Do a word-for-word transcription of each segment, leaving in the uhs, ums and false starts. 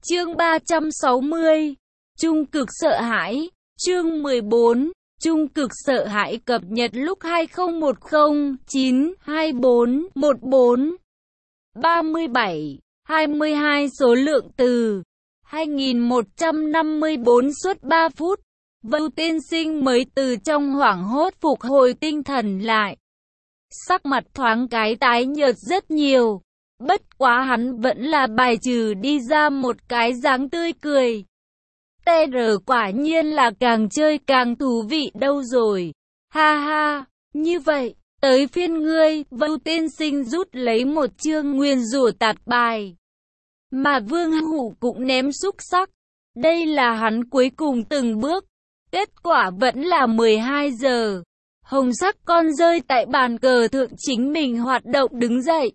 Chương ba trăm sáu mươi. Trung cực sợ hãi. Chương mười bốn. Trung cực sợ hãi cập nhật lúc hai không một không chín hai bốn một bốn. ba mươi bảy, hai mươi hai số lượng từ hai nghìn một trăm năm mươi bốn suốt ba phút. Vưu tiên sinh mới từ trong hoảng hốt phục hồi tinh thần lại. Sắc mặt thoáng cái tái nhợt rất nhiều. Bất quá hắn vẫn là bài trừ đi ra một cái dáng tươi cười. tê rờ quả nhiên là càng chơi càng thú vị đâu rồi. Ha ha, như vậy, tới phiên ngươi. Vưu tiên sinh rút lấy một chương nguyền rủa tạt bài. Mà Vương Hủ cũng ném xúc sắc. Đây là hắn cuối cùng từng bước. Kết quả vẫn là mười hai giờ. Hồng sắc con rơi tại bàn cờ thượng chính mình hoạt động đứng dậy.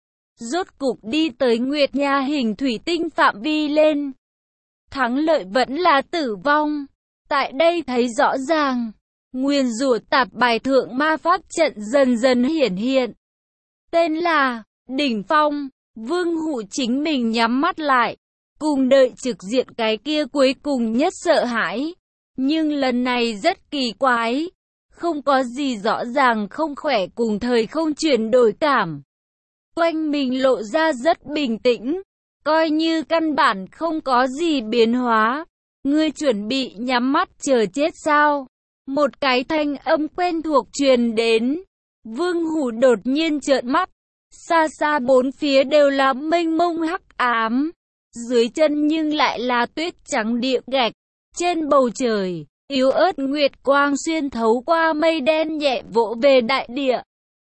Rốt cục đi tới Nguyệt Nha hình thủy tinh phạm vi lên. Thắng lợi vẫn là tử vong. Tại đây thấy rõ ràng. Nguyền rủa tạp bài thượng ma pháp trận dần dần hiển hiện. Tên là Đỉnh Phong. Vương Hủ chính mình nhắm mắt lại. Cùng đợi trực diện cái kia cuối cùng nhất sợ hãi. Nhưng lần này rất kỳ quái. Không có gì rõ ràng không khỏe cùng thời không chuyển đổi cảm. Quanh mình lộ ra rất bình tĩnh. Coi như căn bản không có gì biến hóa. Ngươi chuẩn bị nhắm mắt chờ chết sao? Một cái thanh âm quen thuộc truyền đến. Vương Hủ đột nhiên trợn mắt. Xa xa bốn phía đều là mênh mông hắc ám. Dưới chân nhưng lại là tuyết trắng địa gạch. Trên bầu trời, yếu ớt nguyệt quang xuyên thấu qua mây đen nhẹ vỗ về đại địa.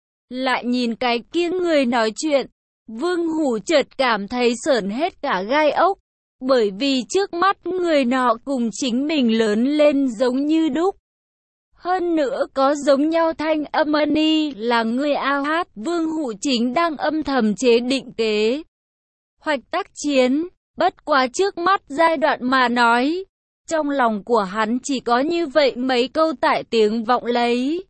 Lại nhìn cái kia người nói chuyện. Vương Hủ chợt cảm thấy sởn hết cả gai ốc. Bởi vì trước mắt người nọ cùng chính mình lớn lên giống như đúc. Hơn nữa có giống nhau thanh âm ni là người ao hát. Vương Hủ chính đang âm thầm chế định kế hoạch tác chiến. Bất quá trước mắt giai đoạn mà nói. Trong lòng của hắn chỉ có như vậy mấy câu tại tiếng vọng lấy.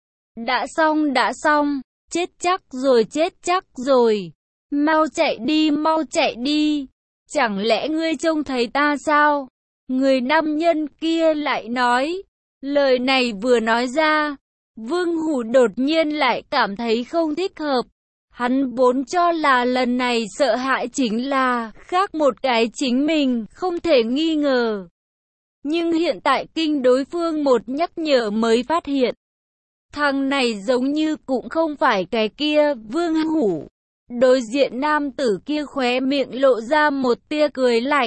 Đã xong đã xong. Chết chắc rồi chết chắc rồi. Mau chạy đi mau chạy đi. Chẳng lẽ ngươi trông thấy ta sao? Người nam nhân kia lại nói. Lời này vừa nói ra. Vương Hủ đột nhiên lại cảm thấy không thích hợp. Hắn vốn cho là lần này sợ hãi chính là khác một cái chính mình, không thể nghi ngờ. Nhưng hiện tại kinh đối phương một nhắc nhở mới phát hiện. Thằng này giống như cũng không phải cái kia. Vương Hủ. Đối diện nam tử kia khóe miệng lộ ra một tia cười lạnh.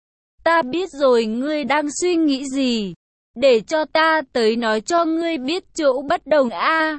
Ta biết rồi ngươi đang suy nghĩ gì. Để cho ta tới nói cho ngươi biết chỗ bất đồng a.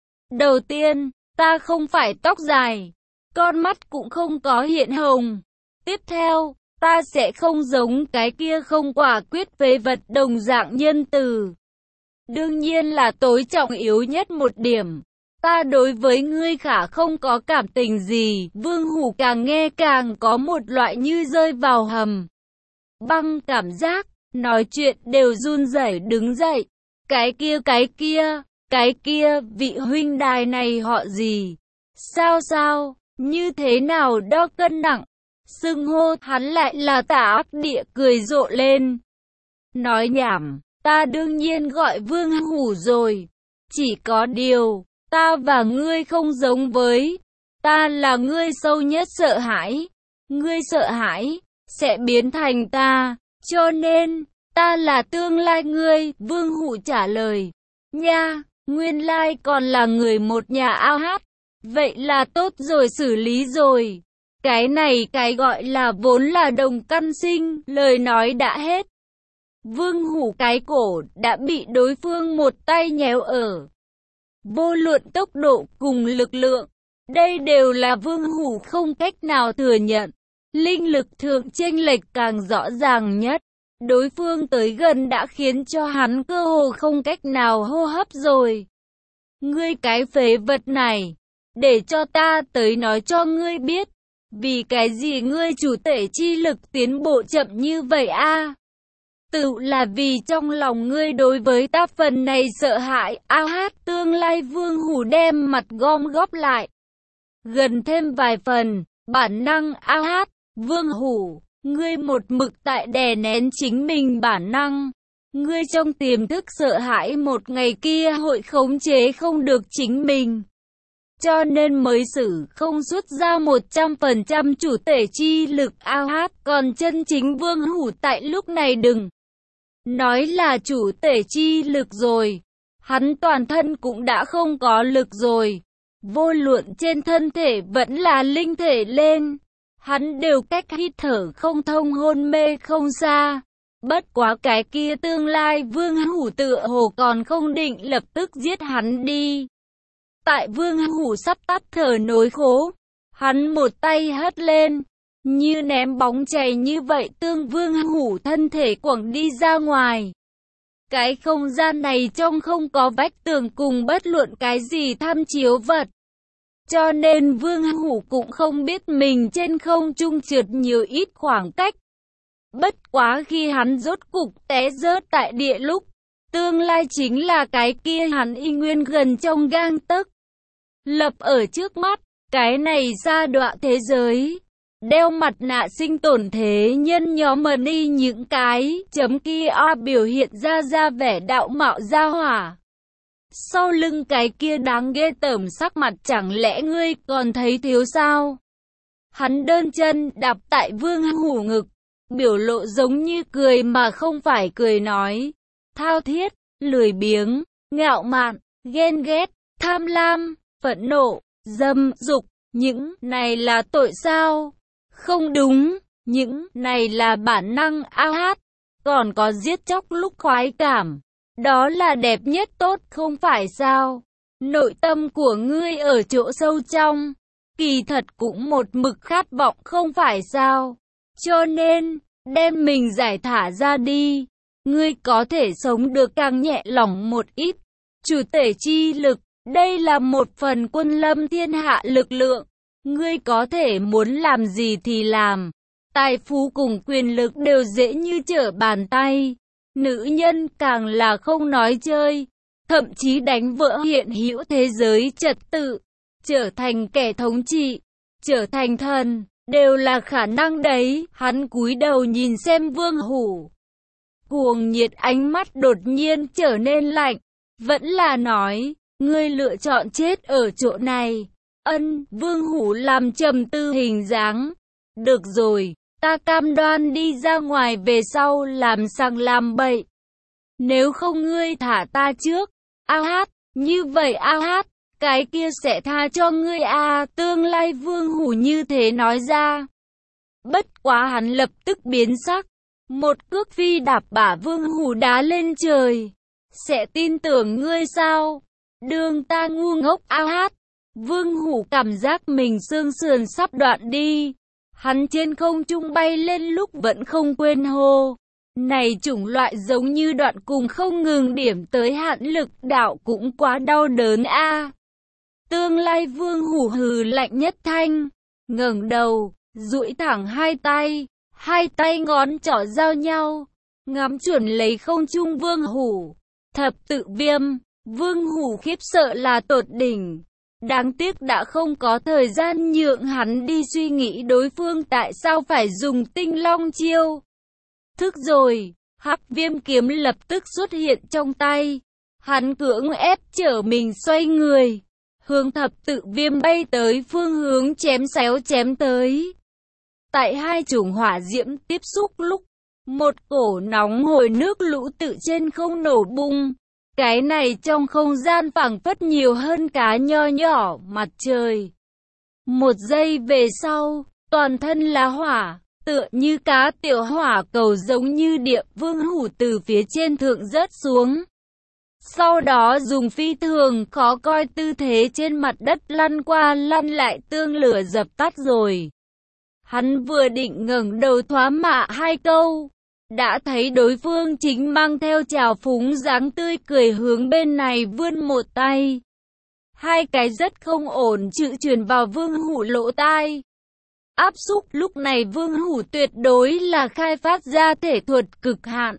Đầu tiên, ta không phải tóc dài. Con mắt cũng không có hiện hồng. Tiếp theo, ta sẽ không giống cái kia không quả quyết về vật đồng dạng nhân từ. Đương nhiên là tối trọng yếu nhất một điểm. Ta đối với ngươi khả không có cảm tình gì. Vương Hủ càng nghe càng có một loại như rơi vào hầm băng cảm giác. Nói chuyện đều run rẩy đứng dậy. Cái kia cái kia, cái kia, vị huynh đài này họ gì? Sao sao, như thế nào đo cân nặng? Xưng hô hắn lại là Tả Ác Địa cười rộ lên. Nói nhảm, ta đương nhiên gọi Vương Hủ rồi. Chỉ có điều, ta và ngươi không giống với. Ta là ngươi sâu nhất sợ hãi. Ngươi sợ hãi, sẽ biến thành ta. Cho nên, ta là tương lai ngươi. Vương Hủ trả lời. Nha, nguyên lai còn là người một nhà ao hát. Vậy là tốt rồi, xử lý rồi. Cái này cái gọi là vốn là đồng căn sinh. Lời nói đã hết. Vương Hủ cái cổ đã bị đối phương một tay nhéo ở. Vô luận tốc độ cùng lực lượng. Đây đều là Vương Hủ không cách nào thừa nhận. Linh lực thượng chênh lệch càng rõ ràng nhất. Đối phương tới gần đã khiến cho hắn cơ hồ không cách nào hô hấp rồi. Ngươi cái phế vật này. Để cho ta tới nói cho ngươi biết. Vì cái gì ngươi chủ tể chi lực tiến bộ chậm như vậy a? Tự là vì trong lòng ngươi đối với ta phần này sợ hãi. A hát tương lai. Vương Hủ đem mặt gom góp lại. Gần thêm vài phần. Bản năng a hát. Vương Hủ. Ngươi một mực tại đè nén chính mình bản năng. Ngươi trong tiềm thức sợ hãi một ngày kia hội khống chế không được chính mình. Cho nên mới xử không xuất ra một trăm phần trăm chủ thể chi lực ao hát. Còn chân chính Vương Hủ tại lúc này đừng nói là chủ thể chi lực rồi. Hắn toàn thân cũng đã không có lực rồi. Vô luận trên thân thể vẫn là linh thể lên. Hắn đều cách hít thở không thông, hôn mê không xa. Bất quá cái kia tương lai Vương Hủ tựa hồ còn không định lập tức giết hắn đi. Tại Vương Hủ sắp tắt thở nỗi khổ, hắn một tay hất lên, như ném bóng chày như vậy tương Vương Hủ thân thể quẳng đi ra ngoài. Cái không gian này trong không có vách tường cùng bất luận cái gì tham chiếu vật. Cho nên Vương Hủ cũng không biết mình trên không trung trượt nhiều ít khoảng cách. Bất quá khi hắn rốt cục té rớt tại địa lúc, tương lai chính là cái kia hắn y nguyên gần trong gang tấc. Lập ở trước mắt, cái này sa đọa thế giới. Đeo mặt nạ sinh tồn thế nhân nhóm mờ đi những cái chấm kia o biểu hiện ra ra vẻ đạo mạo ra hỏa. Sau lưng cái kia đáng ghê tởm sắc mặt chẳng lẽ ngươi còn thấy thiếu sao? Hắn đơn chân đạp tại Vương Hủ ngực, biểu lộ giống như cười mà không phải cười nói. Thao thiết, lười biếng, ngạo mạn, ghen ghét, tham lam, phẫn nộ, dâm dục, những này là tội sao? Không đúng, những này là bản năng ao hát, còn có giết chóc lúc khoái cảm. Đó là đẹp nhất tốt không phải sao? Nội tâm của ngươi ở chỗ sâu trong, kỳ thật cũng một mực khát vọng không phải sao? Cho nên, đem mình giải thả ra đi, ngươi có thể sống được càng nhẹ lòng một ít. Chủ thể chi lực, đây là một phần quân lâm thiên hạ lực lượng, ngươi có thể muốn làm gì thì làm. Tài phú cùng quyền lực đều dễ như trở bàn tay. Nữ nhân càng là không nói chơi, thậm chí đánh vỡ hiện hữu thế giới trật tự, trở thành kẻ thống trị, trở thành thần, đều là khả năng đấy. Hắn cúi đầu nhìn xem Vương Hủ, cuồng nhiệt ánh mắt đột nhiên trở nên lạnh, vẫn là nói, ngươi lựa chọn chết ở chỗ này. Ân, Vương Hủ làm trầm tư hình dáng. Được rồi, ta cam đoan đi ra ngoài về sau làm sằng làm bậy. Nếu không ngươi thả ta trước. A hát, như vậy A hát, cái kia sẽ tha cho ngươi a. Tương lai Vương Hủ như thế nói ra. Bất quá hắn lập tức biến sắc. Một cước phi đạp bả Vương Hủ đá lên trời. Sẽ tin tưởng ngươi sao? Đường ta ngu ngốc A hát. Vương Hủ cảm giác mình xương sườn sắp đoạn đi. Hắn trên không trung bay lên lúc vẫn không quên hô. Này chủng loại giống như đoạn cùng không ngừng điểm tới hạn lực đạo cũng quá đau đớn a. Tương lai Vương Hủ hừ lạnh nhất thanh, ngẩng đầu, duỗi thẳng hai tay, hai tay ngón trỏ giao nhau, ngắm chuẩn lấy không trung Vương Hủ. Thập tự viêm, Vương Hủ khiếp sợ là tột đỉnh. Đáng tiếc đã không có thời gian nhượng hắn đi suy nghĩ đối phương tại sao phải dùng tinh long chiêu. Thức rồi, hắc viêm kiếm lập tức xuất hiện trong tay. Hắn cưỡng ép trở mình xoay người, hướng thập tự viêm bay tới phương hướng chém xéo chém tới. Tại hai chủng hỏa diễm tiếp xúc lúc, một cổ nóng hổi nước lũ tự trên không nổ bung. Cái này trong không gian phảng phất nhiều hơn cá nho nhỏ mặt trời. Một giây về sau, toàn thân là hỏa, tựa như cá tiểu hỏa cầu giống như địa. Vương Hủ từ phía trên thượng rớt xuống. Sau đó dùng phi thường khó coi tư thế trên mặt đất lăn qua lăn lại tương lửa dập tắt rồi. Hắn vừa định ngẩng đầu thoá mạ hai câu, đã thấy đối phương chính mang theo trào phúng dáng tươi cười hướng bên này vươn một tay. Hai cái rất không ổn chữ truyền vào Vương Hủ lỗ tai. Áp xúc lúc này Vương Hủ tuyệt đối là khai phát ra thể thuật cực hạn.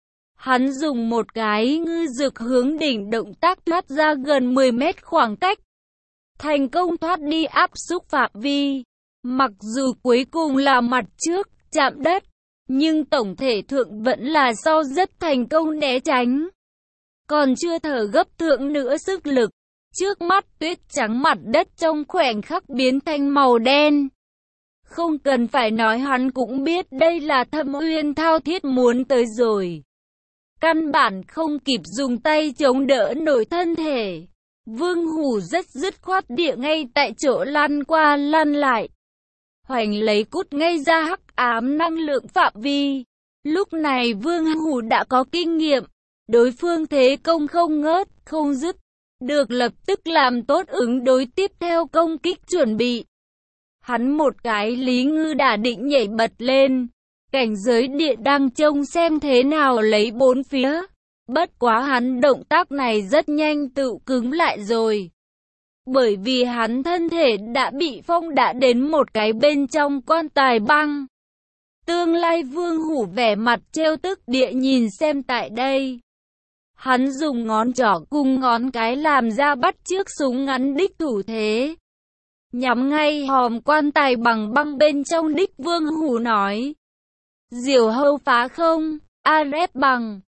Hắn dùng một cái ngư dược hướng đỉnh động tác thoát ra gần mười mét khoảng cách. Thành công thoát đi áp xúc phạm vi. Mặc dù cuối cùng là mặt trước, chạm đất, nhưng tổng thể thượng vẫn là do rất thành công né tránh. Còn chưa thở gấp thượng nữa sức lực, trước mắt tuyết trắng mặt đất trong khoảnh khắc biến thành màu đen. Không cần phải nói hắn cũng biết đây là Thâm Uyên thao thiết muốn tới rồi. Căn bản không kịp dùng tay chống đỡ nổi thân thể. Vương Hủ rất dứt khoát địa ngay tại chỗ lăn qua lăn lại. Hoành lấy cút ngay ra hắc ám năng lượng phạm vi. Lúc này Vương Hủ đã có kinh nghiệm. Đối phương thế công không ngớt, không dứt. Được lập tức làm tốt ứng đối tiếp theo công kích chuẩn bị. Hắn một cái Lý Ngư đã định nhảy bật lên. Cảnh giới địa đang trông xem thế nào lấy bốn phía. Bất quá hắn động tác này rất nhanh tự cứng lại rồi. Bởi vì hắn thân thể đã bị phong đã đến một cái bên trong quan tài băng. Tương lai Vương Hủ vẻ mặt trêu tức địa nhìn xem tại đây. Hắn dùng ngón trỏ cùng ngón cái làm ra bắt chước súng ngắn đích thủ thế. Nhắm ngay hòm quan tài bằng băng bên trong đích. Vương Hủ nói. Diều hâu phá không, a rép bằng.